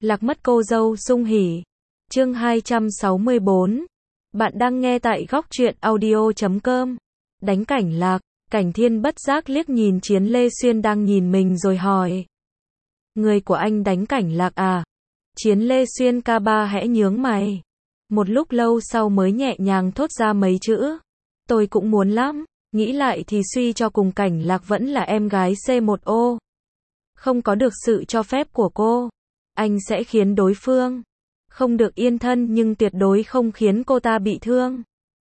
Lạc mất cô dâu sung hỉ. Chương 264. Bạn đang nghe tại góc truyện audio.com. Đánh cảnh lạc, Cảnh Thiên bất giác liếc nhìn Chiến Lê Xuyên đang nhìn mình rồi hỏi. Người của anh đánh cảnh lạc à? Chiến Lê Xuyên ca ba hẽ nhướng mày. Một lúc lâu sau mới nhẹ nhàng thốt ra mấy chữ. Tôi cũng muốn lắm, nghĩ lại thì suy cho cùng cảnh lạc vẫn là em gái C1O. Không có được sự cho phép của cô, anh sẽ khiến đối phương không được yên thân nhưng tuyệt đối không khiến cô ta bị thương.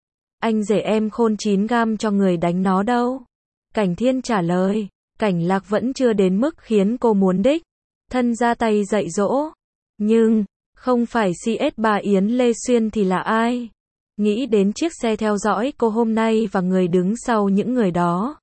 Anh rể em khôn 9 gam cho người đánh nó đâu. Cảnh Thiên trả lời, cảnh lạc vẫn chưa đến mức khiến cô muốn đích thân ra tay dạy dỗ. Nhưng, không phải CS3 Yến Lê Xuyên thì là ai? Nghĩ đến chiếc xe theo dõi cô hôm nay và người đứng sau những người đó.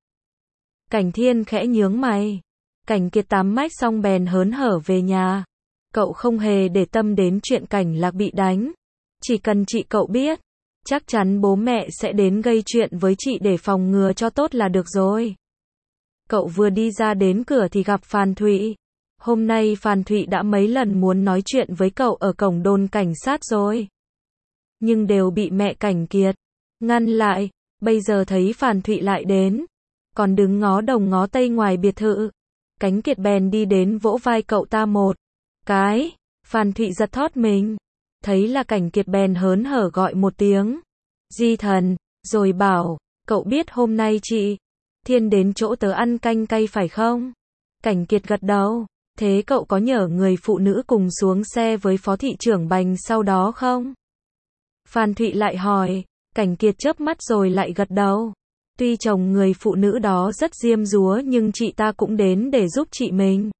Cảnh Thiên khẽ nhướng mày. Cảnh Kiệt tắm mách xong bèn hớn hở về nhà. Cậu không hề để tâm đến chuyện cảnh lạc bị đánh. Chỉ cần chị cậu biết, chắc chắn bố mẹ sẽ đến gây chuyện với chị để phòng ngừa cho tốt là được rồi. Cậu vừa đi ra đến cửa thì gặp Phan Thụy. Hôm nay Phan Thụy đã mấy lần muốn nói chuyện với cậu ở cổng đồn cảnh sát rồi, nhưng đều bị mẹ Cảnh Kiệt ngăn lại. Bây giờ thấy Phan Thụy lại đến, còn đứng ngó đông ngó tây ngoài biệt thự, Cảnh Kiệt bèn đi đến vỗ vai cậu ta một cái. Phan Thụy giật thót mình, thấy là Cảnh Kiệt bèn hớn hở gọi một tiếng Di Thần, rồi bảo, cậu biết hôm nay chị Thiên đến chỗ tớ ăn canh cay phải không? Cảnh Kiệt gật đầu. Thế cậu có nhờ người phụ nữ cùng xuống xe với phó thị trưởng Bành sau đó không? Phan Thụy lại hỏi. Cảnh Kiệt chớp mắt rồi lại gật đầu. Tuy chồng người phụ nữ đó rất diêm dúa nhưng chị ta cũng đến để giúp chị mình.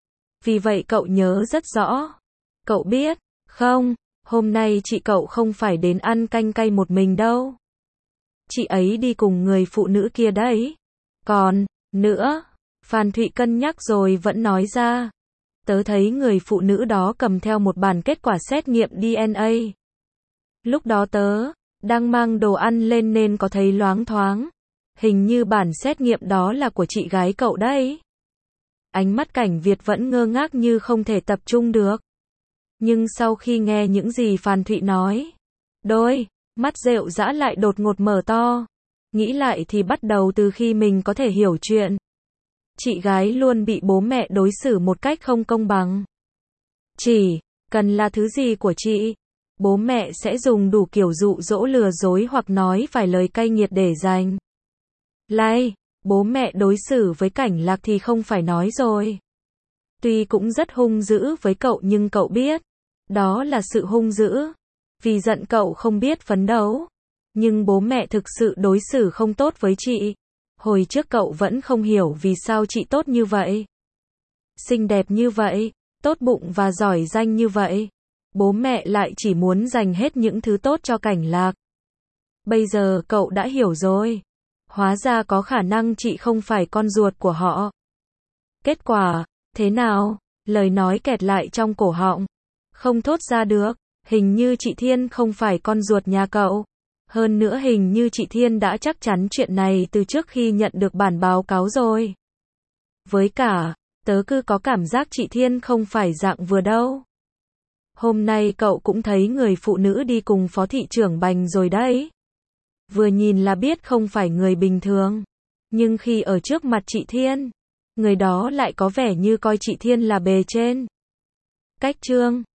Vì vậy cậu nhớ rất rõ. Cậu biết, không, hôm nay chị cậu không phải đến ăn canh cay một mình đâu. Chị ấy đi cùng người phụ nữ kia đấy. Còn, nữa, Phan Thụy cân nhắc rồi vẫn nói ra. Tớ thấy người phụ nữ đó cầm theo một bản kết quả xét nghiệm DNA. Lúc đó tớ đang mang đồ ăn lên nên có thấy loáng thoáng. Hình như bản xét nghiệm đó là của chị gái cậu đấy. Ánh mắt Cảnh Việt vẫn ngơ ngác như không thể tập trung được. Nhưng sau khi nghe những gì Phan Thụy nói, đôi mắt rệu rã lại đột ngột mở to. Nghĩ lại thì bắt đầu từ khi mình có thể hiểu chuyện, chị gái luôn bị bố mẹ đối xử một cách không công bằng. Chỉ cần là thứ gì của chị, bố mẹ sẽ dùng đủ kiểu dụ dỗ lừa dối hoặc nói vài lời cay nghiệt để giành lại. Bố mẹ đối xử với Cảnh Lạc thì không phải nói rồi. Tuy cũng rất hung dữ với cậu nhưng cậu biết, đó là sự hung dữ vì giận cậu không biết phấn đấu. Nhưng bố mẹ thực sự đối xử không tốt với chị. Hồi trước cậu vẫn không hiểu vì sao chị tốt như vậy, xinh đẹp như vậy, tốt bụng và giỏi giang như vậy. Bố mẹ lại chỉ muốn dành hết những thứ tốt cho Cảnh Lạc. Bây giờ cậu đã hiểu rồi. Hóa ra có khả năng chị không phải con ruột của họ. Kết quả, thế nào? Lời nói kẹt lại trong cổ họng, không thốt ra được. Hình như chị Thiên không phải con ruột nhà cậu. Hơn nữa hình như chị Thiên đã chắc chắn chuyện này từ trước khi nhận được bản báo cáo rồi. Với cả, tớ cứ có cảm giác chị Thiên không phải dạng vừa đâu. Hôm nay cậu cũng thấy người phụ nữ đi cùng phó thị trưởng Bành rồi đấy. Vừa nhìn là biết không phải người bình thường. Nhưng khi ở trước mặt chị Thiên, người đó lại có vẻ như coi chị Thiên là bề trên. Cách chương